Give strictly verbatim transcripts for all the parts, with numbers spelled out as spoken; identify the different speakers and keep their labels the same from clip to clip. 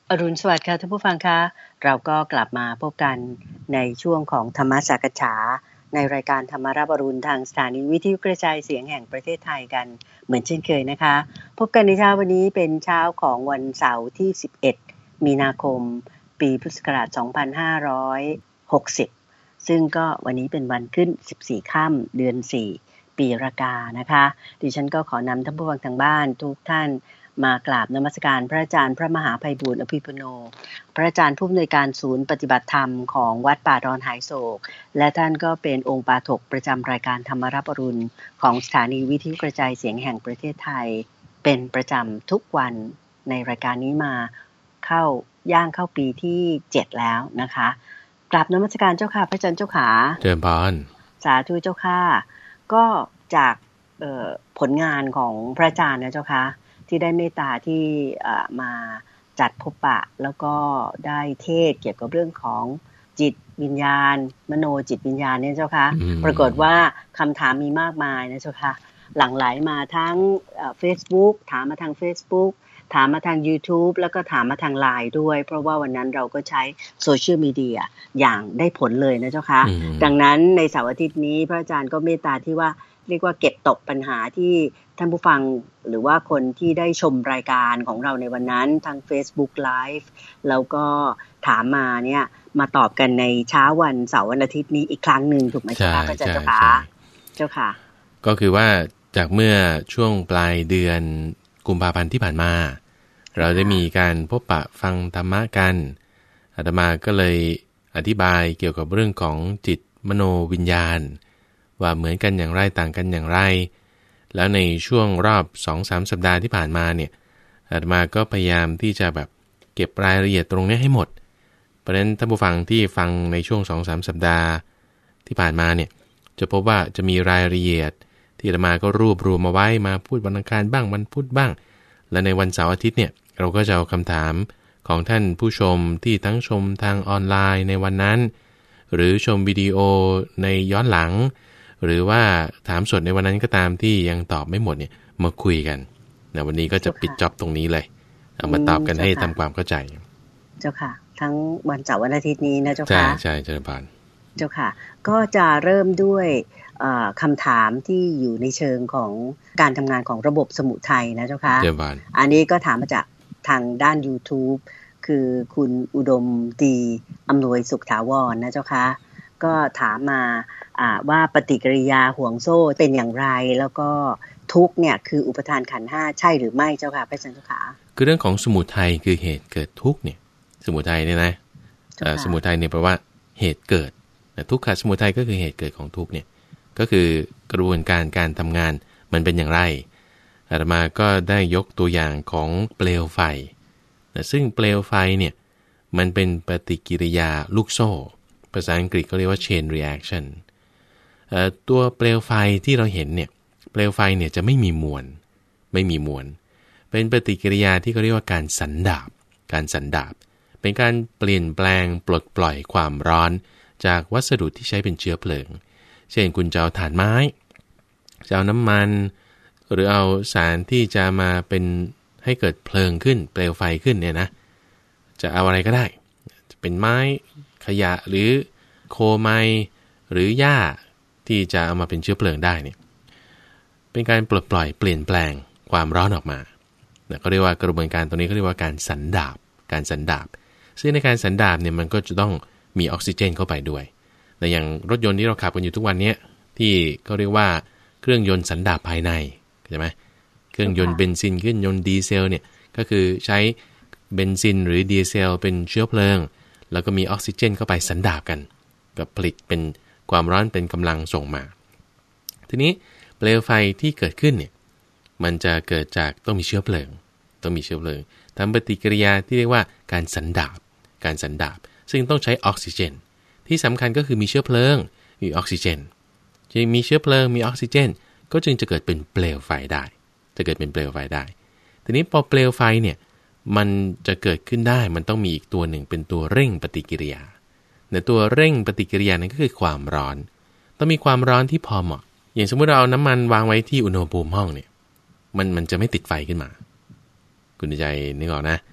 Speaker 1: อรุณสวัสดิ์ค่ะท่านผู้ฟังคะเราก็กลับมาพบกันในช่วงของธรรมสักฉาในรายการธรรมรับอรุณทางสถานีวิทยุกระจายเสียงแห่งประเทศไทยกันเหมือนเช่นเคยนะคะพบกันในเช้าวันนี้เป็นเช้าของวันเสาร์ที่สิบเอ็ดมีนาคมปีพุทธศักราชสองพันห้าร้อยหกสิบซึ่งก็วันนี้เป็นวันขึ้นสิบสี่ค่ำเดือนสี่ปีรากานะคะดิฉันก็ขอนำท่านผู้ฟังทางบ้านทุกท่านมากราบนมัสการพระอาจารย์พระมหาไพบูลย์อภิปุโนพระอาจารย์ผู้อำนวยการศูนย์ปฏิบัติธรรมของวัดป่าดอนหายโศกและท่านก็เป็นองค์ปาฐกประจำรายการธรรมรับอรุณของสถานีวิทยุกระจายเสียงแห่งประเทศไทยเป็นประจำทุกวันในรายการนี้มาเข้าย่างเข้าปีที่เจ็ดแล้วนะคะกราบนมัสการเจ้าค่ะพระอาจารย์เจ้าขา
Speaker 2: เจริญพร
Speaker 1: สาธุเจ้าค่ะก็จากผลงานของพระอาจารย์นะเจ้าค่ะที่ได้เมตตาที่มาจัดพบปะแล้วก็ได้เทศเกี่ยวกับเรื่องของจิตวิญญาณมโนจิตวิญญาณเนี่ยเจ้าค่ะปรากฏว่าคำถามมีมากมายนะเจ้าค่ะหลั่งไหลมาทั้ง Facebook ถามมาทาง Facebook ถามมาทาง YouTube แล้วก็ถามมาทาง ไลน์ ด้วยเพราะว่าวันนั้นเราก็ใช้โซเชียลมีเดียอย่างได้ผลเลยนะเจ้าค่ะดังนั้นในเสาร์อาทิตย์นี้พระอาจารย์ก็เมตตาที่ว่าเรียกว่าเก็บตกปัญหาที่ท่านผู้ฟังหรือว่าคนที่ได้ชมรายการของเราในวันนั้นทาง Facebook Live แล้วก็ถามมาเนี่ยมาตอบกันในเช้าวันเสาร์วันอาทิตย์นี้อีกครั้งหนึ่งถูกไหมคะพระอาจารย์เจ้าค่ะเจ้าค่ะ
Speaker 2: ก็คือว่าจากเมื่อช่วงปลายเดือนกุมภาพันธ์ที่ผ่านมาเราได้มีการพบปะฟังธรรมะกันอาตมาก็เลยอธิบายเกี่ยวกับเรื่องของจิตมโนวิญญาณว่าเหมือนกันอย่างไรต่างกันอย่างไรแล้วในช่วงรอบ สองถึงสาม สัปดาห์ที่ผ่านมาเนี่ยอาตมาก็พยายามที่จะแบบเก็บรายละเอียดตรงนี้ให้หมดเพราะฉะนั้นท่านผู้ฟังที่ฟังในช่วง สองถึงสาม สัปดาห์ที่ผ่านมาเนี่ยจะพบว่าจะมีรายละเอียดที่อาตมาก็รวบรวมมาไว้มาพูดวันอังคารบ้างวันพุธบ้างและในวันเสาร์อาทิตย์เนี่ยเราก็จะเอาคำถามของท่านผู้ชมที่ทั้งชมทางออนไลน์ในวันนั้นหรือชมวิดีโอในย้อนหลังหรือว่าถามสดในวันนั้นก็ตามที่ยังตอบไม่หมดเนี่ยมาคุยกันนะวันนี้ก็จะปิดจ็อบตรงนี้เลยเอามาตอบกันให้ทำความเข้าใจ
Speaker 1: เจ้าค่ะทั้งวันเสาร์วันอาทิตย์นี้นะเจ้าค่ะ
Speaker 2: ใช่ใช่เจ้าพาน
Speaker 1: เจ้าค่ะก็จะเริ่มด้วยคำถามที่อยู่ในเชิงของการทำงานของระบบสมุทัยนะเจ้าค่ะอันนี้ก็ถามมาจากทางด้าน YouTube คือคุณอุดมดีอำนวยสุขถาวร นะเจ้าค่ะก็ถามมาว่าปฏิกิริยาห่วงโซ่เป็นอย่างไรแล้วก็ทุกข์เนี่ยคืออุปทานขันธ์ห้าใช่หรือไม่เจ้าค่ะพระอาจารย์เจ้าค่ะ
Speaker 2: คือเรื่องของสมุทัยคือเหตุเกิดทุกข์เนี่ยสมุทัยเนี่ยนะสมุทัยเนี่ยแปลว่าเหตุเกิดทุกขสมุทัยก็คือเหตุเกิดของทุกข์เนี่ยก็คือกระบวนการการทำงานมันเป็นอย่างไรอาตมาก็ได้ยกตัวอย่างของเปลวไฟซึ่งเปลวไฟเนี่ยมันเป็นปฏิกิริยาลูกโซ่ภาษาอังกฤษก็เรียกว่า chain reaction ตัวเปลวไฟที่เราเห็นเนี่ยเปลวไฟเนี่ยจะไม่มีมวลไม่มีมวลเป็นปฏิกิริยาที่เขาเรียกว่าการสันดาปการสันดาปเป็นการเปลี่ยนแปลงปลดปล่อยความร้อนจากวัสดุที่ใช้เป็นเชื้อเพลิงเช่นคุณจะเอาถ่านไม้จะเอาน้ำมันหรือเอาสารที่จะมาเป็นให้เกิดเพลิงขึ้นเปลวไฟขึ้นเนี่ยนะจะเอาอะไรก็ได้จะเป็นไม้ขยะหรือโคไมหรือหญ้าที่จะเอามาเป็นเชื้อเพลิงได้เนี่ยเป็นการปลดปล่อยเปลี่ยนแปลงความร้อนออกมาเขาเรียกว่ากระบวนการตรงนี้เขาเรียกว่าการสันดาปการสันดาปซึ่งในการสันดาปเนี่ยมันก็จะต้องมีออกซิเจนเข้าไปด้วยแต่อย่างรถยนต์ที่เราขับกันอยู่ทุกวันนี้ที่เขาเรียกว่าเครื่องยนต์สันดาปภายในใช่ไหมเครื่องยนต์เบนซินเครื่องยนต์ดีเซลเนี่ยก็คือใช้เบนซินหรือดีเซลเป็นเชื้อเพลิงแล้วก็มีออกซิเจนเข้าไปสันดาปกันกับผลิตเป็นความร้อนเป็นกำลังส่งมาทีนี้เปลวไฟที่เกิดขึ้นเนี่ยมันจะเกิดจากต้องมีเชื้อเพลิงต้องมีเชื้อเพลิงทำปฏิกิริยาที่เรียกว่าการสันดาปการสันดาปซึ่งต้องใช้ออกซิเจนที่สำคัญก็คือมีเชื้อเพลิงมีออกซิเจนจึงมีเชื้อเพลิงมีออกซิเจนก็จึงจะเกิดเป็นเปลวไฟได้จะเกิดเป็นเปลวไฟได้ทีนี้พอเปลวไฟเนี่ยมันจะเกิดขึ้นได้มันต้องมีอีกตัวหนึ่งเป็นตัวเร่งปฏิกิริยาในตัวเร่งปฏิกิริยานั้นก็คือความร้อนต้องมีความร้อนที่พอเหมาะอย่างสมมุติเราเอาน้ำมันวางไว้ที่อุณหภูมิห้องเนี่ยมันมันจะไม่ติดไฟขึ้นมาคุณใจนึกออกนะ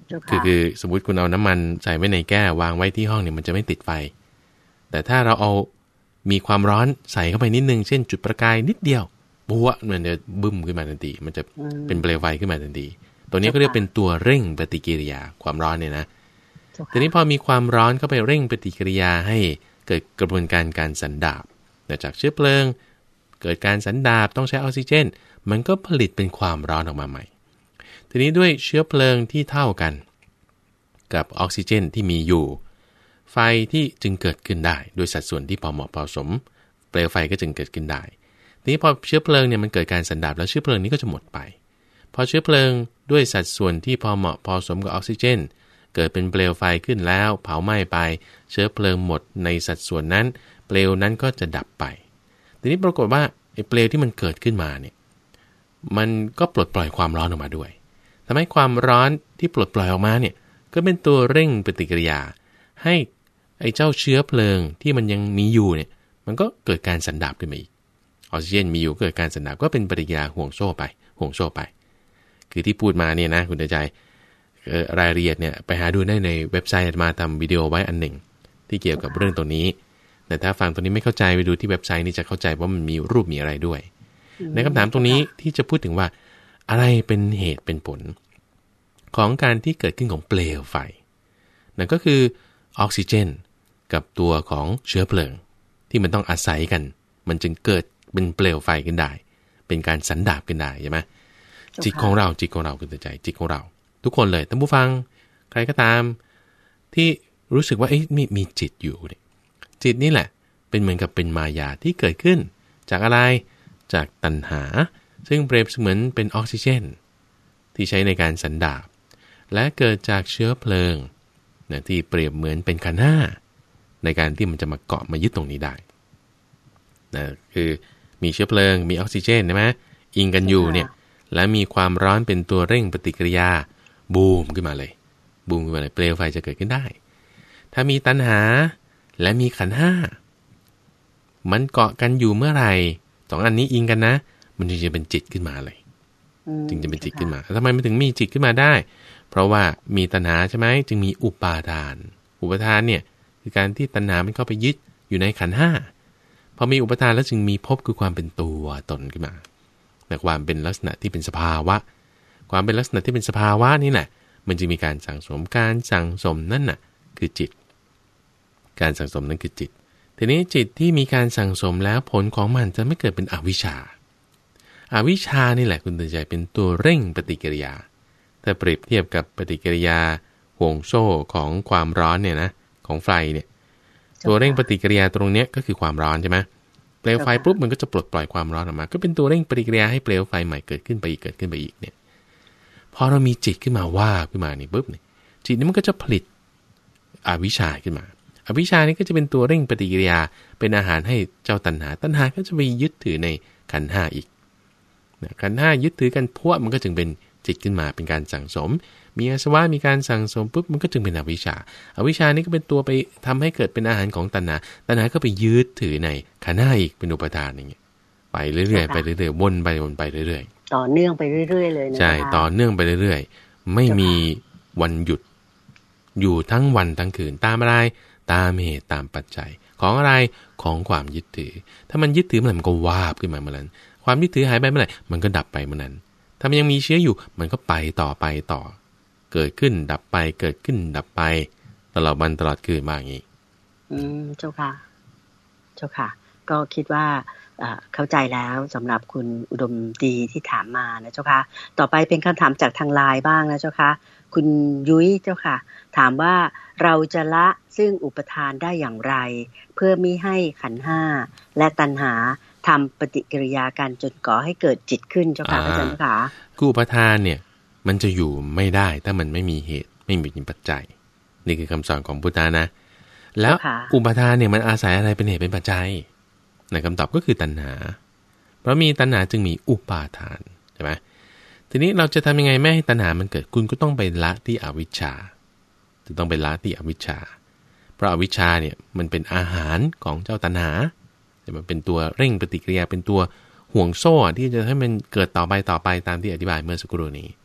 Speaker 2: คือคือสมมุติคุณเอาน้ำมันใส่ไว้ในแก้ววางไว้ที่ห้องเนี่ยมันจะไม่ติดไฟแต่ถ้าเราเอามีความร้อนใส่เข้าไปนิดนึงเช่นจุดประกายนิดเดียวบัวมันจะบึ้มขึ้นมาทันทีมันจะเป็นเปลวไฟขึ้นมาทันทีตัวนี้ก็เรียกเป็นตัวเร่งปฏิกิริยาความร้อนเนี่ยนะทีนี้พอมีความร้อนเข้าไปเร่งปฏิกิริยาให้เกิดกระบวนการการสันดาบจากเชื้อเพลิงเกิดการสันดาบต้องใช้ออกซิเจนมันก็ผลิตเป็นความร้อนออกมาใหม่ทีนี้ด้วยเชื้อเพลิงที่เท่ากันกับออกซิเจนที่มีอยู่ไฟที่จึงเกิดขึ้นได้โดยสัดส่วนที่พอเหมาะพอสมเปลวไฟก็จึงเกิดขึ้นได้ทีนี้พอเชื้อเพลิงเนี่ยมันเกิดการสันดาบแล้วเชื้อเพลิงนี้ก็จะหมดไปพอเชื้อเพลิงด้วยสัดส่วนที่พอเหมาะพอสมกับออกซิเจนเกิดเป็นเปลวไฟขึ้นแล้วเผาไหม้ไปเชื้อเพลิงหมดในสัดส่วนนั้นเปลวนั้นก็จะดับไปทีนี้ปรากฏว่าไอ้เปลวที่มันเกิดขึ้นมาเนี่ยมันก็ปลดปล่อยความร้อนออกมาด้วยทำให้ความร้อนที่ปลดปล่อยออกมาเนี่ยก็เป็นตัวเร่งปฏิกิริยาให้ไอ้เจ้าเชื้อเพลิงที่มันยังมีอยู่เนี่ยมันก็เกิดการสันดาบขึ้นมาอีกออกซิเจนมีอยู่เกิดการสันดาบก็เป็นปฏิกิริยาห่วงโซ่ไปห่วงโซ่ไปคือที่พูดมาเนี่ยนะคุณใจรายละเอียดเนี่ยไปหาดูได้ในเว็บไซต์มาทำวิดีโอไว้อันหนึ่งที่เกี่ยวกับเรื่องตัวนี้แต่ถ้าฟังตัวนี้ไม่เข้าใจไปดูที่เว็บไซต์นี่จะเข้าใจว่ามันมีรูปมีอะไรด้วยในคำถามตรงนี้ที่จะพูดถึงว่าอะไรเป็นเหตุเป็นผลของการที่เกิดขึ้นของเปลวไฟนั่นก็คือออกซิเจนกับตัวของเชื้อเพลิงที่มันต้องอาศัยกันมันจึงเกิดเป็นเปลวไฟขึ้นได้เป็นการสันดาบขึ้นได้ใช่ไหมจิตของเราจิตของเราคือใจจิตของเราทุกคนเลยท่านผู้ฟังใครก็ตามที่รู้สึกว่าเอ๊ะมีมีจิตอยู่เนี่ยจิตนี่แหละเป็นเหมือนกับเป็นมายาที่เกิดขึ้นจากอะไรจากตัณหาซึ่งเปรียบเสมือนเป็นออกซิเจนที่ใช้ในการสันดาบและเกิดจากเชื้อเพลิงนะที่เปรียบเหมือนเป็นขันธ์ห้าในการที่มันจะมาเกาะมายึดตรงนี้ได้นะคือมีเชื้อเพลิงมีออกซิเจนใช่ไหมอิงกันอยู่เนี่ยและมีความร้อนเป็นตัวเร่งปฏิกิริยาบูมขึ้นมาเลยบูมขึ้นมาเลยเปลวไฟจะเกิดขึ้นได้ถ้ามีตัณหาและมีขันธ์ห้ามันเกาะกันอยู่เมื่อไหร่สองอันนี้อิงกันนะมันจึงจะเป็นจิตขึ้นมาเลยจึงจะเป็นจิตขึ้นมาทำไมมันถึงมีจิตขึ้นมาได้เพราะว่ามีตัณหาใช่ไหมจึงมีอุปาทานอุปาทานเนี่ยคือการที่ตัณหามันเข้าไปยึดอยู่ในขันธ์ห้าพอมีอุปาทานแล้วจึงมีภพคือความเป็นตัวตนขึ้นมาแต่ความเป็นลักษณะที่เป็นสภาวะความเป็นลักษณะที่เป็นสภาวะนี่แหละมันจึงมีการสั่งสมการสั่งสมนั่นน่ะคือจิตการสั่งสมนั่นคือจิตทีนี้จิตที่มีการสั่งสมแล้วผลของมันจะไม่เกิดเป็นอวิชชาอวิชชานี่แหละคุณตื่นใจเป็นตัวเร่งปฏิกิริยาถ้าเปรียบเทียบกับปฏิกิริยาห่วงโซ่ของความร้อนเนี่ยนะของไฟเนี่ยตัวเร่งปฏิกิริยาตรงเนี้ยก็คือความร้อนใช่ไหมเปลวไฟปุ๊บมันก็จะปลดปล่อยความร้อนออกมาก็เป็นตัวเร่งปฏิกิริยาให้เปลวไฟใหม่เกิดขึ้นไปอีกเกิดขึ้นไปอีกเนี่ยพอเรามีจิตขึ้นมาว่าขึ้นมานี่ปุ๊บเนี่ยจิตนี้มันก็จะผลิตอวิชชาขึ้นมาอวิชชานี่ก็จะเป็นตัวเร่งปฏิกิริยาเป็นอาหารให้เจ้าตัณหาตัณหาก็จะไปยึดถือในขันธ์ห้าอีกขันธ์ห้ายึดถือกันพวกมันก็จึงเป็นจิตขึ้นมาเป็นการสั่งสมมีอาสวะมีการสั่งสมปุ๊บมันก็จึงเป็นอวิชชาอวิชชานี่ก็เป็นตัวไปทำให้เกิดเป็นอาหารของตัณหาตัณหาก็ไปยึดถือในขันธ์ห้าอีกเป็นอุปทานอย่างเงี้ยไปเรื่อยๆไปเรื่อยๆวนไปวนไปเรื่อยๆ
Speaker 1: ต่อเนื่องไปเรื่อยๆเลยนะใช่
Speaker 2: ต่อเนื่องไปเรื่อยๆไม่มีวันหยุดอยู่ทั้งวันทั้งคืนตามอะไรตามเหตุตามปัจจัยของอะไรของความยึดถือถ้ามันยึดถือเมื่อไหร่มันก็วาบขึ้นมาเมื่อนั้นความยึดถือหายไปเมื่อไหร่มันก็ดับไปเมื่อนั้นถ้ามันยังมีเชื้ออยู่มันก็ไปต่อไปต่อเกิดขึ้นดับไปเกิดขึ้นดับไปตลอดวันตลอดคืนมาอย่างนี้
Speaker 1: อืมเจ้าค่ะเจ้าค่ะก็คิดว่าเข้าใจแล้วสำหรับคุณอุดมดีที่ถามมานะเจ้าค่ะต่อไปเป็นคำถามจากทางไลน์บ้างนะเจ้าค่ะคุณยุ้ยเจ้าค่ะถามว่าเราจะละซึ่งอุปทานได้อย่างไรเพื่อมิให้ขันธ์ห้าและตัณหาทำปฏิกิริยากันจนก่อให้เกิดจิตขึ้นเจ้าค่ะอาจารย์ค่ะ
Speaker 2: อุปทานเนี่ยมันจะอยู่ไม่ได้ถ้ามันไม่มีเหตุไม่มีปัจจัยนี่คือคำสอนของพุทธะนะแล้วอุปทานเนี่ยมันอาศัยอะไรเป็นเหตุเป็นปัจจัยในคำตอบก็คือตัณหาเพราะมีตัณหาจึงมีอุปาทานใช่ไหมทีนี้เราจะทำยังไงไม่ให้ตัณหามันเกิดคุณก็ต้องไปละที่อวิชชาจะต้องไปละที่อวิชชาเพราะอวิชชาเนี่ยมันเป็นอาหารของเจ้าตัณหาแต่มันเป็นตัวเร่งปฏิกิริยาเป็นตัวห่วงโซ่ที่จะให้มันเกิดต่อไปต่อไปตามที่อธิบายเมื่อสักครู่นี้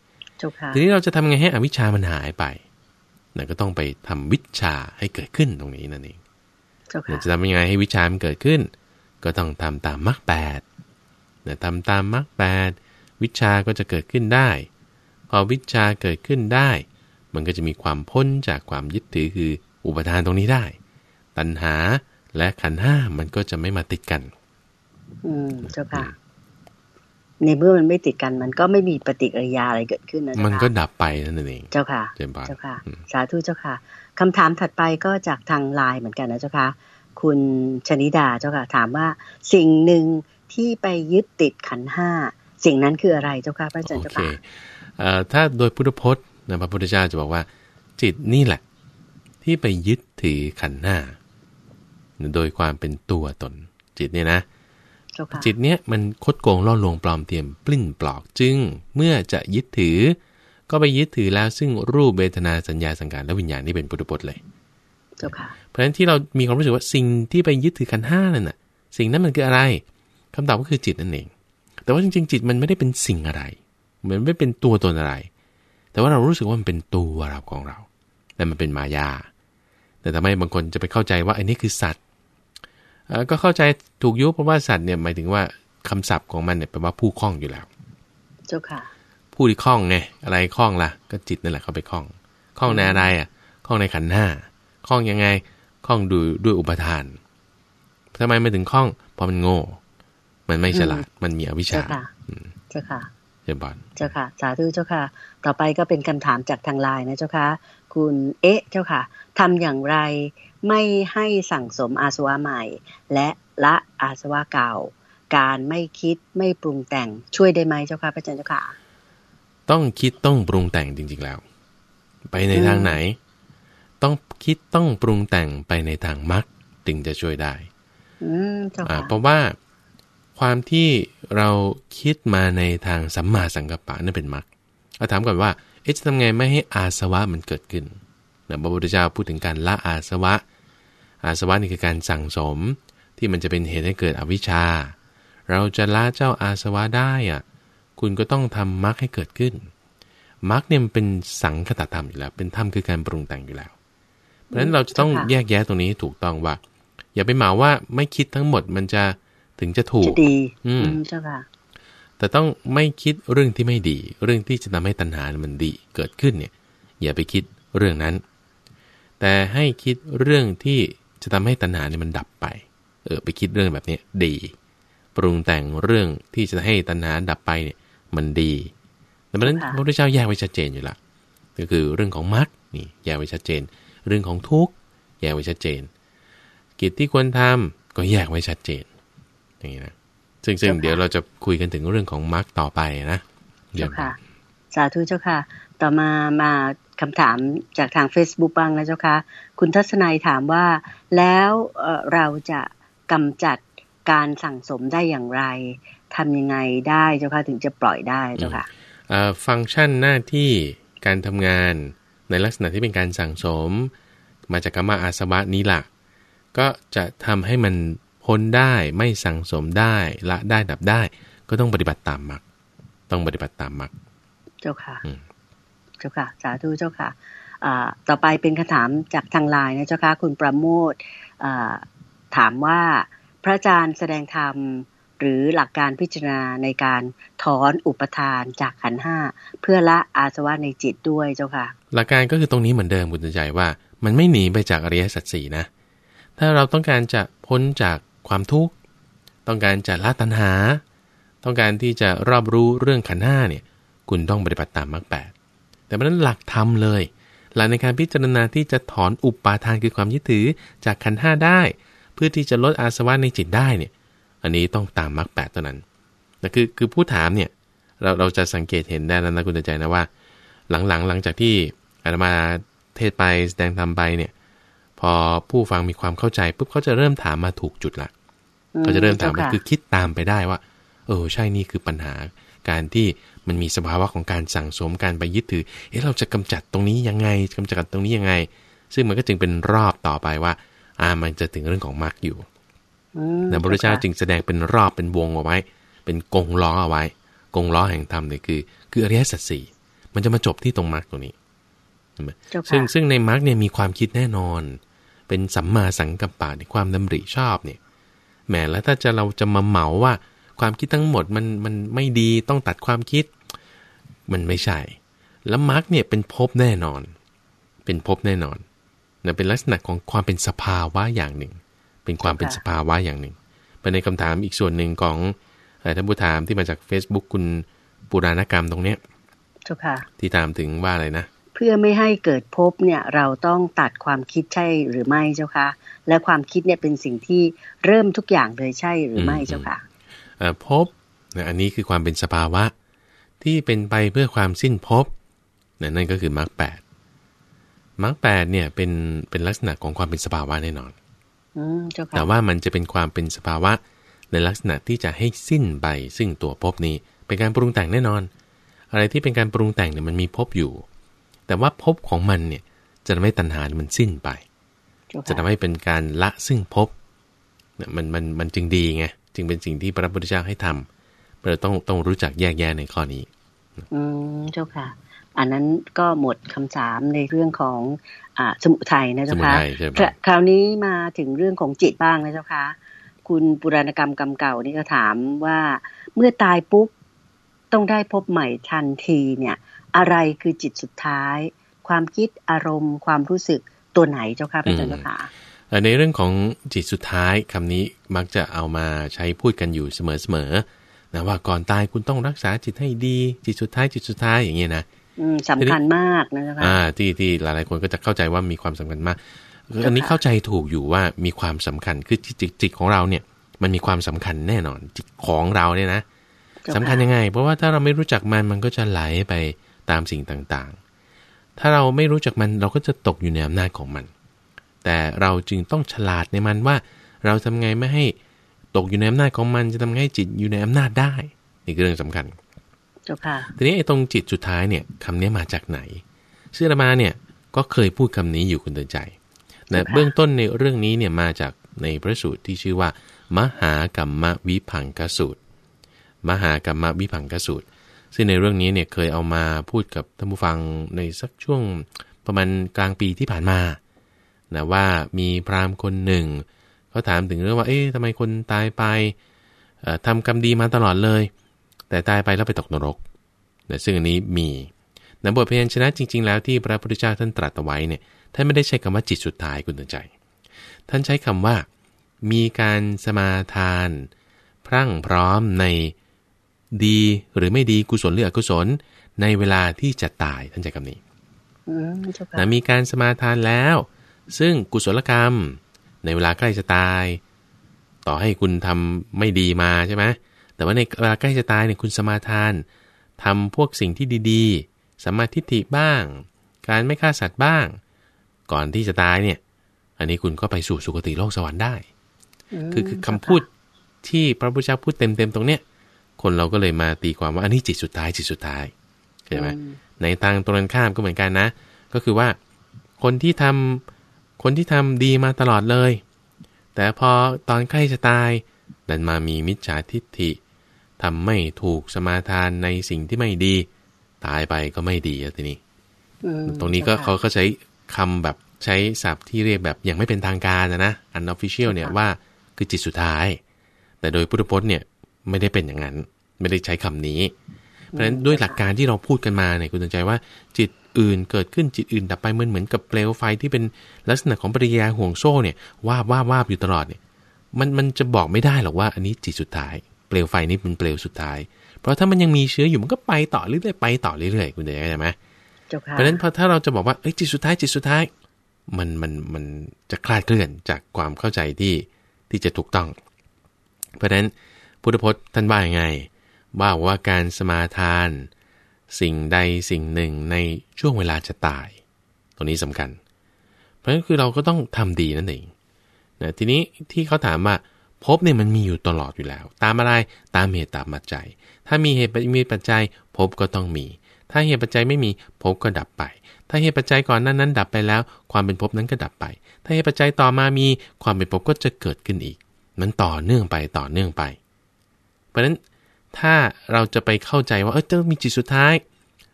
Speaker 2: ทีนี้เราจะทำไงให้อวิชชามันหายไปนะก็ต้องไปทำวิชชาให้เกิดขึ้นตรงนี้นั่นเองจะทำยังไงให้วิชามันเกิดขึ้นก็ต้องทำตามมรรคแปดนะทำตามมรรคแปดวิชาก็จะเกิดขึ้นได้พอวิชาเกิดขึ้นได้มันก็จะมีความพ้นจากความยึดถือคืออุปทานตรงนี้ได้ตัณหาและขันธ์ห้ามันก็จะไม่มาติดกัน
Speaker 1: อืมเจ้าค่ะในเมื่อมันไม่ติดกันมันก็ไม่มีปฏิกิริยาอะไรเกิดขึ้นนะ
Speaker 2: มันก็ดับไปนั่นเอง
Speaker 1: เจ้าค่ะเจ้าค่ะสาธุเจ้าค่ะคำถามถัดไปก็จากทางไลน์เหมือนกันนะเจ้าค่ะคุณชนิดาเจ้าค่ะถามว่าสิ่งหนึ่งที่ไปยึดติดขันธ์ห้าสิ่งนั้นคืออะไรเจ้าค่ะพระอาจารย์เจ้าค่ะ
Speaker 2: ถ้าโดยพุทธพจน์นะพระพุทธเจ้าจะบอกว่าจิตนี่แหละที่ไปยึดถือขันธ์ห้าโดยความเป็นตัวตนจิตเนี่ยนะจิตเนี้ยมันคดโกงล่อลวงปลอมเทียมปลิ้นปลอกจึงเมื่อจะยึดถือก็ไปยึดถือแล้วซึ่งรูปเวทนาสัญญาสังขารและวิญญาณนี่เป็นพุทธพจน์เลยเพราะฉะนั้นที่เรามีความรู้สึกว่าสิ่งที่ไปยึดถือขันธ์ห้านั่นน่ะสิ่งนั้นมันคืออะไรคำตอบก็คือจิตนั่นเองแต่ว่าจริงๆจิตมันไม่ได้เป็นสิ่งอะไรมันไม่เป็นตัวตนอะไรแต่ว่าเรารู้สึกว่ามันเป็นตัวเราของเราแต่มันเป็นมายาแต่ทำไมบางคนจะไปเข้าใจว่าไอ้นี่คือสัตว์ก็เข้าใจถูกยุเพราะว่าสัตว์เนี่ยหมายถึงว่าคำศัพท์ของมันเนี่ยแปลว่าผู้คล้องอยู่แล้ว
Speaker 1: เจ้าค่ะ
Speaker 2: ผู้ที่คล้องไงอะไรคล้องล่ะก็จิตนั่นแหละเข้าไปคล้องคล้องในอะไรอ่ะคล้องในขันธ์ห้าคล้องยังไงคล้องดูด้วยอุปทานทำไมมันถึงคล้องเพราะมันโง่มันไม่ฉลาดมันมีอวิชชา
Speaker 1: เจ้าค่ะ
Speaker 2: เจ้าบอล
Speaker 1: เจ้าค่ะสาธุเจ้าค่ะต่อไปก็เป็นคำถามจากทางไลน์นะเจ้าค่ะคุณเอ๊ะเจ้าค่ะทำอย่างไรไม่ให้สั่งสมอาสวะใหม่และละอาสวะเก่าการไม่คิดไม่ปรุงแต่งช่วยได้ไหมเจ้าค่ะพระอาจารย์เจ้าค่ะ
Speaker 2: ต้องคิดต้องปรุงแต่งจริงๆแล้วไปในทางไหนต้องคิดต้องปรุงแต่งไปในทางมรรคถึงจะช่วยได้
Speaker 1: อืมเจ้าค่ะ
Speaker 2: เพราะว่าความที่เราคิดมาในทางสัมมาสังกัปปะนั่นเป็นมรรคเราถามก่อนว่าเอ๊ะจะทำไงไม่ให้อาสวะมันเกิดขึ้นนะพระพุทธเจ้าพูดถึงการละอาสวะอาสวะนี่คือการสั่งสมที่มันจะเป็นเหตุให้เกิดอวิชชาเราจะละเจ้าอาสวะได้อ่ะคุณก็ต้องทำมรรคให้เกิดขึ้นมรรคเนี่ยมันเป็นสังคตธรรมอยู่แล้วเป็นธรรมคือการปรุงแต่งอยู่แล้วเพราะฉะนั้นเราจะต้องแยกแยะตรงนี้ถูกต้องว่าอย่าไปหมายว่าไม่คิดทั้งหมดมันจะถึงจะถูก
Speaker 1: อืมเจ้าค่ะ
Speaker 2: แต่ต้องไม่คิดเรื่องที่ไม่ดีเรื่องที่จะทำให้ตัณหามันดีเกิดขึ้นเนี่ยอย่าไปคิดเรื่องนั้นแต่ให้คิดเรื่องที่จะทำให้ตัณหาเนี่ยมันดับไปเออไปคิดเรื่องแบบนี้ดีปรุงแต่งเรื่องที่จะให้ตัณหาดับไปเนี่ยมันดีดังนั้นพระพุทธเจ้าแยกไว้ชัดเจนอยู่ละก็คือเรื่องของมรรคนี่แยกไว้ชัดเจนเรื่องของทุกข์แยกไว้ชัดเจนกิจที่ควรทำก็แยกไว้ชัดเจนอย่างนี้นะซึ่งซึ่งเดี๋ยวเราจะคุยกันถึงเรื่องของมรรคต่อไปนะ
Speaker 1: เจ้าค่ะสาธุเจ้าค่ะต่อมามาคำถามจากทาง Facebook บ้างนะเจ้าค่ะคุณทัศนัยถามว่าแล้วเอ่อเราจะกำจัดการสั่งสมได้อย่างไรทำยังไงได้เจ้าค่ะถึงจะปล่อยได้เจ้าค่ะ
Speaker 2: ฟังก์ชันหน้าที่การทำงานในลักษณะที่เป็นการสั่งสมมาจากกรรมอาสวะนี้ล่ะก็จะทำให้มันพ้นได้ไม่สั่งสมได้ละได้ดับได้ก็ต้องปฏิบัติตามมรรคต้องปฏิบัติตามมรรค
Speaker 1: เจ้าค่ะเจ้าค่ะสาธุเจ้าค่ะต่อไปเป็นคำถามจากทางไลน์นะเจ้าค่ะคุณประโมทถามว่าพระอาจารย์แสดงธรรมหรือหลักการพิจารณาในการถอนอุปทานจากขันธ์ห้าเพื่อละอาสวะในจิตด้วยเจ้าค่ะ
Speaker 2: หลักการก็คือตรงนี้เหมือนเดิมคุณใจว่ามันไม่หนีไปจากอริยสัจสี่นะถ้าเราต้องการจะพ้นจากความทุกข์ต้องการจะละตัณหาต้องการที่จะรอบรู้เรื่องขันธ์ห้าเนี่ยคุณต้องปฏิบัติตามมรรคแปดแต่เพราะนั้นหลักธรรมเลยหลักในการพิจารณาที่จะถอนอุปาทานคือความยึดถือจากขันธ์ห้าได้เพื่อที่จะลดอาสวะในจิตได้เนี่ยอันนี้ต้องตามมรรคแปดเท่านั้นแต่คือคือผู้ถามเนี่ยเราเราจะสังเกตเห็นได้แล้วนะคุณใจนะว่าหลังๆหลังจากที่อาตมาเทศไปแสดงธรรมไปเนี่ยพอผู้ฟังมีความเข้าใจปุ๊บเขาจะเริ่มถามมาถูกจุดละเขาจะเริ่มถามคือคิดตามไปได้ว่าเออใช่นี่คือปัญหาการที่มันมีสภาวะของการสั่งสมการไปยึดถือเอ๊ะเราจะกำจัดตรงนี้ยังไงกำจัดตรงนี้ยังไงซึ่งมันก็จึงเป็นรอบต่อไปว่าอ่ามันจะถึงเรื่องของมรรคอยู่พระพุทธเจ้าจึงแสดงเป็นรอบเป็นวงเอาไว้เป็นกงล้อเอาไว้กงล้อแห่งธรรมเนี่ยคือคืออริยสัจสี่มันจะมาจบที่ตรงมรรคตรงนี้ซึ่งซึ่งในมรรคเนี่ยมีความคิดแน่นอนเป็นสัมมาสังกัปปะในความดำริชอบเนี่ยแหมแล้วถ้าจะเราจะมาเหมาว่าความคิดทั้งหมดมันมันไม่ดีต้องตัดความคิดมันไม่ใช่แล้วมรรคเนี่ยเป็นภพแน่นอนเป็นภพแน่นอนนะเป็นลักษณะของความเป็นสภาวะอย่างหนึ่งเป็นความเป็นสภาวะอย่างหนึ่งเป็นในคำถามอีกส่วนหนึ่งของท่านผู้ถามที่มาจาก Facebook คุณปุราณกรรมตรงเนี้ยที่ถามถึงว่าอะไรนะ
Speaker 1: เพื่อไม่ให้เกิดภพเนี่ยเราต้องตัดความคิดใช่หรือไม่เจ้าคะและความคิดเนี่ยเป็นสิ่งที่เริ่มทุกอย่างเลยใช่หรือไม่เจ้าค่ะ
Speaker 2: ภพนะอันนี้คือความเป็นสภาวะที่เป็นไปเพื่อความสิ้นภพนั่นก็คือมรรคแปดมรรคแปดเนี่ยเป็นเป็นลักษณะของความเป็นสภาวะแน่นอนแต่ว่ามันจะเป็นความเป็นสภาวะในลักษณะที่จะให้สิ้นไปซึ่งตัวภพนี้เป็นการปรุงแต่งแน่นอนอะไรที่เป็นการปรุงแต่งเนี่ยมันมีภพอยู่แต่ว่าภพของมันเนี่ยจะทำให้ตัณหามันสิ้นไปจะทำให้เป็นการละซึ่งภพเนี่ยมันมันมันจึงดีไงจึงเป็นสิ่งที่พระพุทธเจ้าให้ทำเราต้องต้องรู้จักแยกแยะในข้อนี้
Speaker 1: อืมเจ้าค่ะอันนั้นก็หมดคำถามในเรื่องของอ่าสมุทัยนะเจ้าค่ะคราวนี้มาถึงเรื่องของจิตบ้างนะเจ้าค่ะคุณปุราณกรรมกรรมเก่านี่ก็ถามว่าเมื่อตายปุ๊บต้องได้พบใหม่ทันทีเนี่ยอะไรคือจิตสุดท้ายความคิดอารมณ์ความรู้สึกตัวไหนเจ้าค่ะพระอาจารย์เจ้าค่ะ
Speaker 2: ในเรื่องของจิตสุดท้ายคำนี้มักจะเอามาใช้พูดกันอยู่เสมอๆนะว่าก่อนตายคุณต้องรักษาจิตให้ดีจิตสุดท้ายจิตสุดท้ายอย่างเงี้ยนะ
Speaker 1: สำคัญมากนะเจ้าค่ะ
Speaker 2: อ่าที่ที่หลายๆคนก็จะเข้าใจว่ามีความสำคัญมากอันนี้เข้าใจถูกอยู่ว่ามีความสำคัญคือจิตจิตของเราเนี่ยมันมีความสำคัญแน่นอนจิตของเราเนี่ยนะสำคัญยังไงเพราะว่าถ้าเราไม่รู้จักมันมันก็จะไหลไปตามสิ่งต่างๆถ้าเราไม่รู้จักมันเราก็จะตกอยู่ในอำนาจของมันแต่เราจึงต้องฉลาดในมันว่าเราทำไงไม่ให้ตกอยู่ในอำนาจของมันจะทำให้จิตอยู่ในอำนาจได้นี่คือเรื่องสำคัญ
Speaker 1: เจ้าค่ะ
Speaker 2: ทีนี้ไอ้ตรงจิตสุดท้ายเนี่ยคำนี้มาจากไหนซึ่งอาตมาเนี่ยก็เคยพูดคำนี้อยู่คุณเตือนใจนะเบื้องต้นในเรื่องนี้เนี่ยมาจากในพระสูตรที่ชื่อว่ามหากัมมวิภังคสูตรมหากัมมวิภังคสูตรซึ่งในเรื่องนี้เนี่ยเคยเอามาพูดกับท่านผู้ฟังในสักช่วงประมาณกลางปีที่ผ่านมานะว่ามีพราหมณ์คนหนึ่งเขาถามถึงเรื่องว่าเอ๊ะทำไมคนตายไปทำกรรมดีมาตลอดเลยแต่ตายไปแล้วไปตกนรกนะซึ่งอันนี้มีในบทพยัญชนะจริงๆแล้วที่พระพุทธเจ้าท่านตรัสเอาไว้เนี่ยท่านไม่ได้ใช้คำว่าจิตสุดท้ายคุณเตือนใจท่านใช้คำว่ามีการสมาทานพรั่งพร้อมในดีหรือไม่ดีกุศลหรืออกุศลในเวลาที่จะตายท่านใช้คำนี้นะมีการสมาทานแล้วซึ่งกุศลกรรมในเวลาใกล้จะตายต่อให้คุณทำไม่ดีมาใช่ไหมแต่ว่าในเวลาใกล้จะตายเนี่ยคุณสมาทานทำพวกสิ่งที่ดีๆสัมมาทิฏฐิบ้างการไม่ฆ่าสัตว์บ้างก่อนที่จะตายเนี่ยอันนี้คุณก็ไปสู่สุคติโลกสวรรค์ได้คือคือคำพูดที่พระพุทธเจ้าพูดเต็มๆตรงเนี้ยคนเราก็เลยมาตีความว่าอันนี้จิตสุดท้ายจิตสุดท้ายใช่ไหมในทางตรงกันข้ามก็เหมือนกันนะก็คือว่าคนที่ทำคนที่ทำดีมาตลอดเลยแต่พอตอนใกล้จะตายดันมามีมิจฉาทิฏฐิทำไม่ถูกสมาทานในสิ่งที่ไม่ดีตายไปก็ไม่ดีทีนี้ตรงนี้ก็เขาก็ใช้คำแบบใช้ศัพท์ที่เรียกแบบยังไม่เป็นทางการนะนะ unofficial เนี่ยว่าคือจิตสุดท้ายแต่โดยพุทธพจน์เนี่ยไม่ได้เป็นอย่างนั้นไม่ได้ใช้คำนี้เพราะฉะนั้นด้วยหลักการที่เราพูดกันมาเนี่ยคุณตั้งใจว่าจิตอื่นเกิดขึ้นจิตอื่นดับไปเหมือนเหมือนกับเปลวไฟที่เป็นลักษณะของปฏิกิริยาห่วงโซ่เนี่ยวาบวาบวาบอยู่ตลอดเนี่ยมันมันจะบอกไม่ได้หรอกว่าอันนี้จิตสุดท้ายเปลวไฟนี้เป็นเปลวสุดท้ายเพราะถ้ามันยังมีเชื้ออยู่มันก็ไปต่อเรื่อยๆไปต่อเรื่อยๆคุณเข้าใจไหมเพราะฉะนั้นพอถ้าเราจะบอกว่าเอ้ยจิตสุดท้ายจิตสุดท้ายมันมันมันจะคลาดเคลื่อนจากความเข้าใจที่ที่จะถูกต้องเพราะฉะนั้นพุทธพจน์ท่านว่ายังไงว่าว่าการสมาทานสิ่งใดสิ่งหนึ่งในช่วงเวลาจะตายตรงนี้สำคัญเพราะฉะนั้นคือเราก็ต้องทำดีนั่นเองนะทีนี้ที่เขาถามว่าภพเนี่ยมันมีอยู่ตลอดอยู่แล้วตามอะไรตามเหตุตามปัจจัยถ้ามีเหตุมีปัจจัยภพก็ต้องมีถ้าเหตุปัจจัยไม่มีภพก็ดับไปถ้าเหตุปัจจัยก่อนนั้นนั้นดับไปแล้วความเป็นภพนั้นก็ดับไปถ้าเหตุปัจจัยต่อมามีความเป็นภพก็จะเกิดขึ้นอีกมันต่อเนื่องไปต่อเนื่องไปเพราะฉะนั้นถ้าเราจะไปเข้าใจว่าเออจะมีจิตสุดท้าย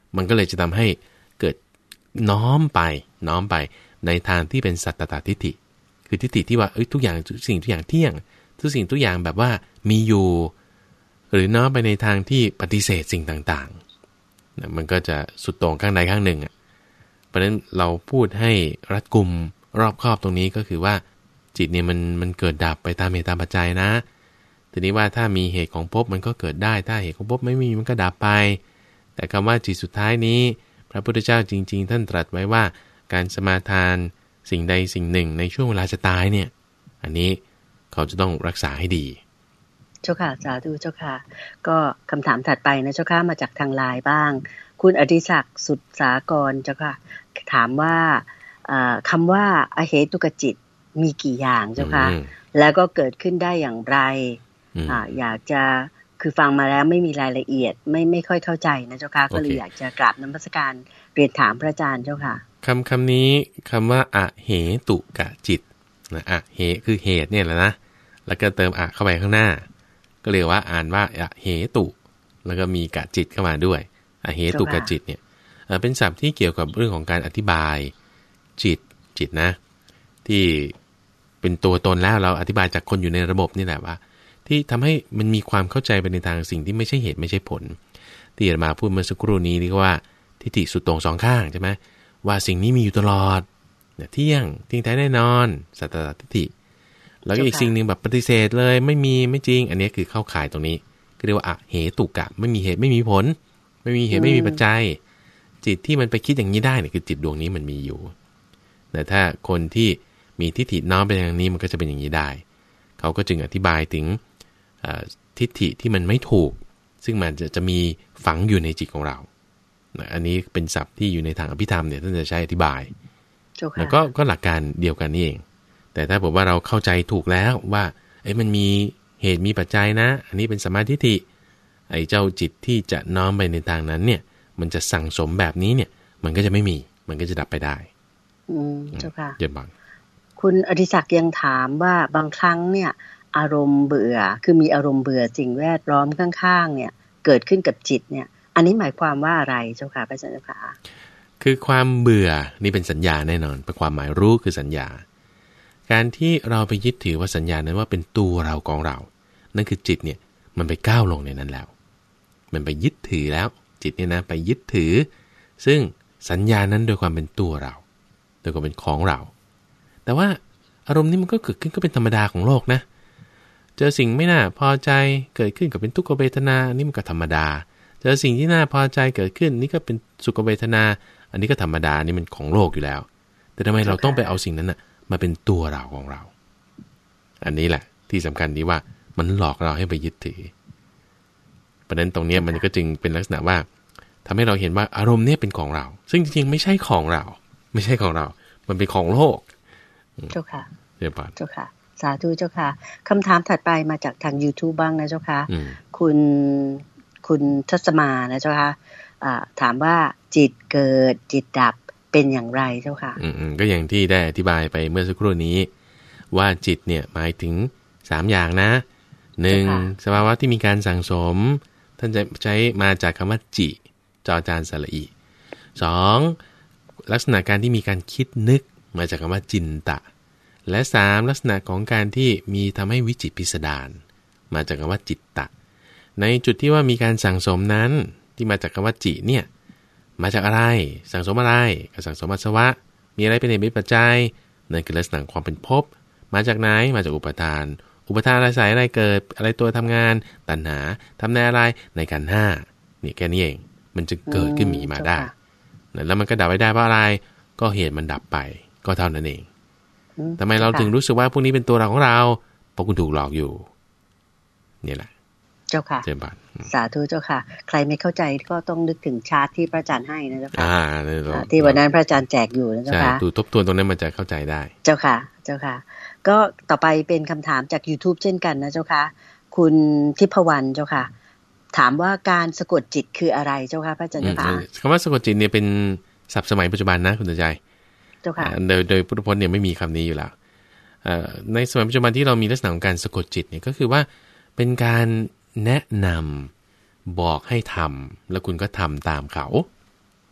Speaker 2: มันก็เลยจะทำให้เกิดน้อมไปน้อมไปในทางที่เป็นสัตตตทิฏฐิคือทิฏฐิที่ว่าเอ้ยทุกอย่างทุกสิ่งทุกอย่างเที่ยงทุกสิ่งทุกอย่างแบบว่ามีอยู่หรือน้อมไปในทางที่ปฏิเสธสิ่งต่างๆนะมันก็จะสุดโต่งข้างใดข้างหนึ่งอ่ะเพราะฉะนั้นเราพูดให้รัดกุมรอบครอบตรงนี้ก็คือว่าจิตเนี่ยมันมันเกิดดับไปตามเหตุตามปัจจัยนะทีนี้ว่าถ้ามีเหตุของภพมันก็เกิดได้ถ้าเหตุของภพไม่มีมันก็ดับไปแต่คำว่าจิตสุดท้ายนี้พระพุทธเจ้าจริงๆท่านตรัสไว้ว่าการสมาทานสิ่งใดสิ่งหนึ่งในช่วงเวลาจะตายเนี่ยอันนี้เขาจะต้องรักษาให้ดี
Speaker 1: เจ้าค่ะสาธุเจ้าค่ะก็คำถามถัดไปนะเจ้าค่ะมาจากทางไลน์บ้างคุณอดิศักดิ์สุดสากรเจ้าค่ะถามว่าคำว่าอเหตุกจิตมีกี่อย่างเจ้าค่ะแล้วก็เกิดขึ้นได้อย่างไรออยากจะคือฟังมาแล้วไม่มีรายละเอียดไม่ไม่ค่อยเข้าใจนะเจ้าค่ะก็เลยอยากจะกราบนมัสการเรียนถามพระอาจารย์เจ้าค่ะ
Speaker 2: คำคำนี้คำว่าอเหตุกจิตนะอเหคือเหตุเนี่ยแหละนะแล้วก็เติมอะเข้าไปข้างหน้าก็เรียกว่าอ่านว่าอเหตุแล้วก็มีกจิตเข้ามาด้วยอเหตุกจิตเนี่ยเป็นศัพท์ที่เกี่ยวกับเรื่องของการอธิบายจิตจิตนะที่เป็นตัวตนแล้วเราอธิบายจากคนอยู่ในระบบนี่แหละว่าที่ทำให้มันมีความเข้าใจไปในทางสิ่งที่ไม่ใช่เหตุไม่ใช่ผลที่อาตมาพูดเมื่อสักครู่นี้เรียกว่าทิฏฐิสุดโต่งสองข้างใช่ไหมว่าสิ่งนี้มีอยู่ตลอดเที่ยงเที่ยงแท้แน่นอนสัตตทิฏฐิแล้วก็อีกสิ่งหนึ่งแบบปฏิเสธเลยไม่มีไม่จริงอันนี้คือเข้าข่ายตรงนี้ก็เรียกว่าอเหตุกะไม่มีเหตุไม่มีผลไม่มีเหตุไม่มีปัจจัยจิตที่มันไปคิดอย่างนี้ได้เนี่ยคือจิตดวงนี้มันมีอยู่แต่ถ้าคนที่มีทิฏฐิน้อมไปอย่างนี้มันก็จะเป็นอย่างนี้ได้เขาก็จึงอธิบายถึงทิฏฐิที่มันไม่ถูกซึ่งมันจะจะมีฝังอยู่ในจิตของเราอันนี้เป็นศัพท์ที่อยู่ในทางอภิธรรมเนี่ยท่านจะใช้อธิบายแล้วก็ก็หลักการเดียวกันนี่เองแต่ถ้าบอกว่าเราเข้าใจถูกแล้วว่าเอ้ยมันมีเหตุมีปัจจัยนะอันนี้เป็นสัมมาทิฏฐิไอ้เจ้าจิตที่จะน้อมไปในทางนั้นเนี่ยมันจะสั่งสมแบบนี้เนี่ยมันก็จะไม่มีมันก็จะดับไปได้
Speaker 1: อืมเจ้าค่ะ
Speaker 2: เยี่ยมมาก
Speaker 1: คุณอดิศักดิ์ยังถามว่าบางครั้งเนี่ยอารมณ์เบื่อคือมีอารมณ์เบื่อสิ่งแวดล้อมข้างๆเนี่ยเกิดขึ้นกับจิตเนี่ยอันนี้หมายความว่าอะไรเจ้าค่ะพระอาจารย์ค่ะ
Speaker 2: คือความเบื่อนี่เป็นสัญญาแน่นอนเป็นความหมายรู้คือสัญญาการที่เราไปยึดถือว่าสัญญานั้นว่าเป็นตัวเราของเรานั่นคือจิตเนี่ยมันไปก้าวลงในนั้นแล้วมันไปยึดถือแล้วจิตเนี่ยนะไปยึดถือซึ่งสัญญานั้นโดยความเป็นตัวเราโดยความเป็นของเราแต่ว่าอารมณ์นี้มันก็เกิดขึ้นก็เป็นธรรมดาของโลกนะเจอสิ่งไม่น่าพอใจเกิดขึ้นกับเป็นทุกขเวทนานี่มันก็ธรรมดาเจอสิ่งที่น่าพอใจเกิดขึ้นนี่ก็เป็นสุขเวทนาอันนี้ก็ธรรมดานี่มันของโลกอยู่แล้วแต่ทำไมเราต้องไปเอาสิ่งนั้นนะมาเป็นตัวเราของเราอันนี้แหละที่สำคัญที่ว่ามันหลอกเราให้ไปยึดถือเพราะนั้นตรงนี้มันก็จึงเป็นลักษณะว่าทำให้เราเห็นว่าอารมณ์นี้เป็นของเราซึ่งจริงๆไม่ใช่ของเราไม่ใช่ของเรามันเป็นของโลก
Speaker 1: เจ้าค่ะ
Speaker 2: เรียบร้อย
Speaker 1: เจ้าค่ะสาธุเจ้าค่ะคำถามถัดไปมาจากทาง YouTube บ้างนะเจ้าค่ะคุณคุณทัศมานะเจ้าค่ะถามว่าจิตเกิดจิตดับเป็นอย่างไรเจ้าค่ะ
Speaker 2: อืมก็อย่างที่ได้อธิบายไปเมื่อสักครู่นี้ว่าจิตเนี่ยหมายถึงสามอย่างนะหนึ่งสภาวะที่มีการสั่งสมท่านจะใช้มาจากคำว่าจิจอจานสระอีสองลักษณะการที่มีการคิดนึกมาจากคำว่าจินตะและสามลักษณะของการที่มีทำให้วิจิตรพิสดารมาจากคำว่าจิตตะในจุดที่ว่ามีการสั่งสมนั้นที่มาจากคำว่าจิเนี่ยมาจากอะไรสั่งสมอะไรก็สั่งสมอาสวะมีอะไรเป็นเหตุเป็นปัจจัยนั่นคือลักษณะความเป็นภพมาจากไหนมาจากอุปทานอุปทานอะไรสายอะไรเกิดอะไรตัวทำงานตัณหาทำในอะไรในขันธ์ห้านี่แค่นี้เองมันจะเกิดขึ้นมีมาได้แล้วมันก็ดับไปได้เพราะอะไรก็เหตุมันดับไปก็เท่านั้นเองทำไมเราถึงรู้สึกว่าพวกนี้เป็นตัวเราของเราเพราะคุณถูกหลอกอยู่นี่แหละ
Speaker 1: เจ้าค่ะสาธุเจ้าค่ะใครไม่เข้าใจก็ต้องนึกถึงชาร์ตที่พระอาจารย์ให้นะเจ้าค่ะที่วันนั้นพระอาจารย์แจกอยู่นะเจ้าค่ะ
Speaker 2: ดูทบทวนตรงนั้นมันจะเข้าใจได้
Speaker 1: เจ้าค่ะเจ้าค่ะก็ต่อไปเป็นคำถามจาก YouTube เช่นกันนะเจ้าค่ะคุณทิพวรรณเจ้าค่ะถามว่าการสะกดจิตคืออะไรเจ้าค่ะพระอาจารย์เจ้าค่ะ
Speaker 2: คำว่าสะกดจิตเนี่ยเป็นศัพท์สมัยปัจจุบันนะคุณตาใจ
Speaker 1: เจ้าค่ะ
Speaker 2: โดยโดยพุทธพจน์เนี่ยไม่มีคำนี้อยู่แล้วในสมัยปัจจุบันที่เรามีลักษณะของการสะกดจิตเนี่ยก็คือว่าเป็นการแนะนำบอกให้ทำแล้วคุณก็ทำตามเขา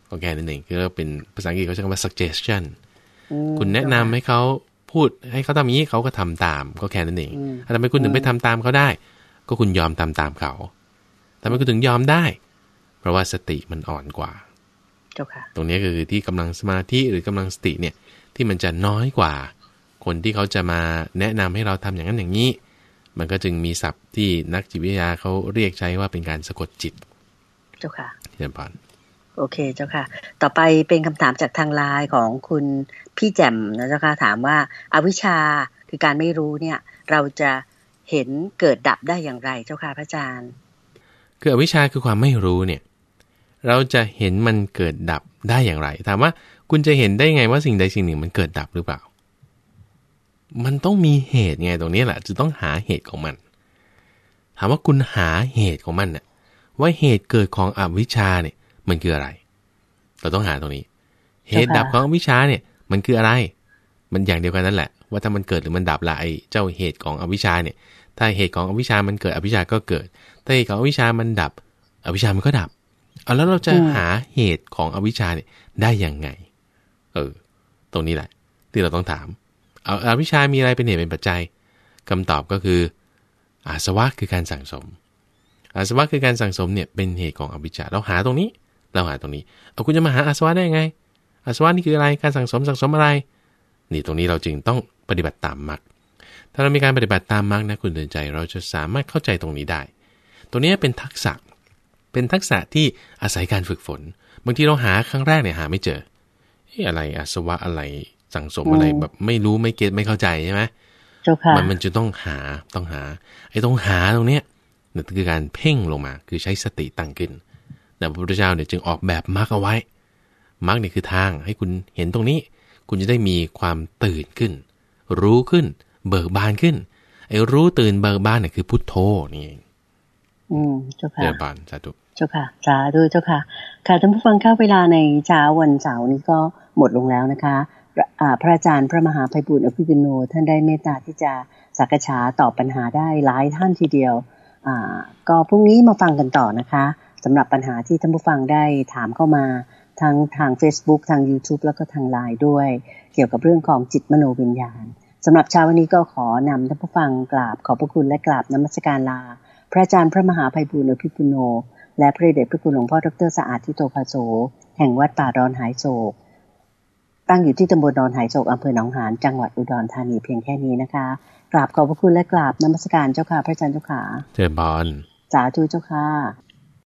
Speaker 2: ก็แค่นั้นเองคือเป็นภาษาอังกฤษเขาใช้คำว่า suggestion คุณแนะนำให้เขาพูดให้เขาทำอย่างนี้เขาก็ทำตามก็แค่นั้นเองทำไมคุณถึงไปทำตามเขาได้ก็คุณยอมทำตามเขาทำไมคุณถึงยอมได้เพราะว่าสติมันอ่อนกว่าตรงนี้คือที่กำลังสมาธิหรือกำลังสติเนี่ยที่มันจะน้อยกว่าคนที่เขาจะมาแนะนำให้เราทำอย่างนั้นอย่างนี้มันก็จึงมีศัพท์ที่นักจิตวิทยาเขาเรียกใช้ว่าเป็นการสะกดจิต
Speaker 1: เจ้าค่ะ
Speaker 2: เยี่ยมพร
Speaker 1: โอเคเจ้าค่ะต่อไปเป็นคำถามจากทางไลน์ของคุณพี่แจ่มนะเจ้าค่ะถามว่าอวิชชาคือการไม่รู้เนี่ยเราจะเห็นเกิดดับได้อย่างไรเจ้าค่ะพระอาจารย์
Speaker 2: คืออวิชชาคือความไม่รู้เนี่ยเราจะเห็นมันเกิดดับได้อย่างไรถามว่าคุณจะเห็นได้ไงว่าสิ่งใดสิ่งหนึ่งมันเกิดดับหรือเปล่ามันต้องมีเหตุไงตรงนี้แหละจะต้องหาเหตุของมันถามว่าคุณหาเหตุของมันเนี่ยว่าเหตุเกิดของอวิชชาเนี่ยมันคืออะไรเราต้องหาตรงนี้เหตุดับของอวิชชาเนี่ยมันคืออะไรมันอย่างเดียวกันนั่นแหละว่าถ้ามันเกิดหรือมันดับละไอ้เจ้าเหตุของอวิชชาเนี่ยถ้าเหตุของอวิชชามันเกิดอวิชชาก็เกิดถ้าเหตุของอวิชชามันดับอวิชชามันก็ดับเอาแล้วเราจะหาเหตุของอวิชชาเนี่ยได้ยังไงเออตรงนี้แหละที่เราต้องถามเอาอวิชชามีอะไรเป็นเหตุเป็นปัจจัยคำตอบก็คืออาสวะคือการสั่งสมอาสวะคือการสั่งสมเนี่ยเป็นเหตุของอวิชชาเราหาตรงนี้เราหาตรงนี้เอาคุณจะมาหาอาสวะได้ยังไงอาสวะนี่คืออะไรการสั่งสมสั่งสมอะไรนี่ตรงนี้เราจึงต้องปฏิบัติตามมรรคถ้าเรามีการปฏิบัติตามมรรคนะคุณเตือนใจเราจะสามารถเข้าใจตรงนี้ได้ตรงนี้เป็นทักษะเป็นทักษะที่อาศัยการฝึกฝนบางทีเราหาครั้งแรกเนี่ยหาไม่เจออะไรอาสวะอะไรสั่งสมอะไรแบบไม่รู้ไม่เก็ตไม่เข้าใจใช่ไหมมันมันจะต้องหาต้องหาไอ้ต้องหาตรงเนี้ยนั่นคือการเพ่งลงมาคือใช้สติตั้งขึ้นแต่พระพุทธเจ้าเนี่ยจึงออกแบบมรรคเอาไว้มรรคเนี่ยคือทางให้คุณเห็นตรงนี้คุณจะได้มีความตื่นขึ้นรู้ขึ้นเบิกบานขึ้นไอ้รู้ตื่นเบิกบานเนี่ยคือพุทโธนี่เอง
Speaker 1: อืมเจ้าค่ะ
Speaker 2: เดี๋ยวบานสาธุ
Speaker 1: เจ้าค่ะสาธุเจ้าค่ะค่ะท่านผู้ฟังเข้าเวลาในเช้าวันเสาร์นี้ก็หมดลงแล้วนะคะพระอาจารย์พระมหาไพบูลย์อภิปุโนท่านได้เมตตาที่จะสักษาตอบปัญหาได้หลายท่านทีเดียวอ่าก็พรุ่งนี้มาฟังกันต่อนะคะสำหรับปัญหาที่ท่านผู้ฟังได้ถามเข้ามาทั้งทาง Facebook ทาง YouTube แล้วก็ทาง ไลน์ ด้วยเกี่ยวกับเรื่องของจิตมโนวิญญาณสำหรับเช้าวันนี้ก็ขอนำท่านผู้ฟังกราบขอบพระคุณและกราบนมัสการลาพระอาจารย์พระมหาไพบูลย์อภิปุโนและพระเดชพระคุณหลวงพ่อดร.สะอาดทิโตภาโสแห่งวัดป่าดอนหายโศกตั้งอยู่ที่ตำบลดอนหายโศกอำเภอหนองหานจังหวัดอุดรธานีเพียงแค่นี้นะคะกราบขอบพระคุณและกราบนมัสการเจ้าค่ะพระอาจารย์เจ้าค่ะ
Speaker 2: เจริญพร
Speaker 1: สาธุเจ้าค่ะ